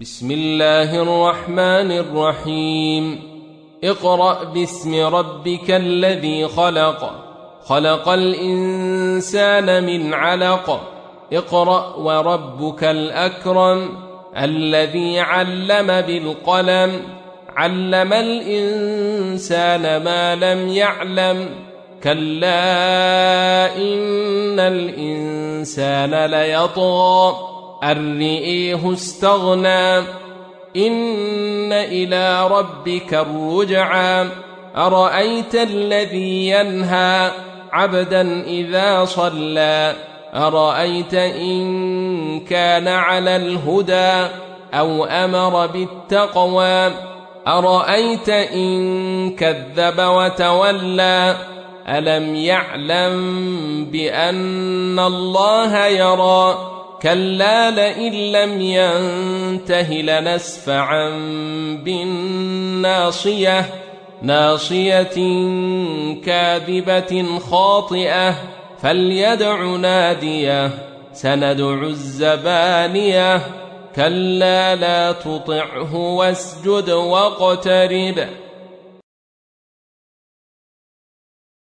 بسم الله الرحمن الرحيم اقرأ باسم ربك الذي خلق خلق الإنسان من علق اقرأ وربك الأكرم الذي علم بالقلم علم الإنسان ما لم يعلم كلا إن الإنسان ليطغى أن رآه استغنى إن إلى ربك الرجعى أرأيت الذي ينهى عبدا إذا صلى أرأيت إن كان على الهدى أو أمر بالتقوى أرأيت إن كذب وتولى ألم يعلم بأن الله يرى كلا لئن لم ينته لنسفعا بالناصية ناصية كاذبة خاطئة فليدع ناديه سندع الزبانية كلا لا تطعه واسجد واقترب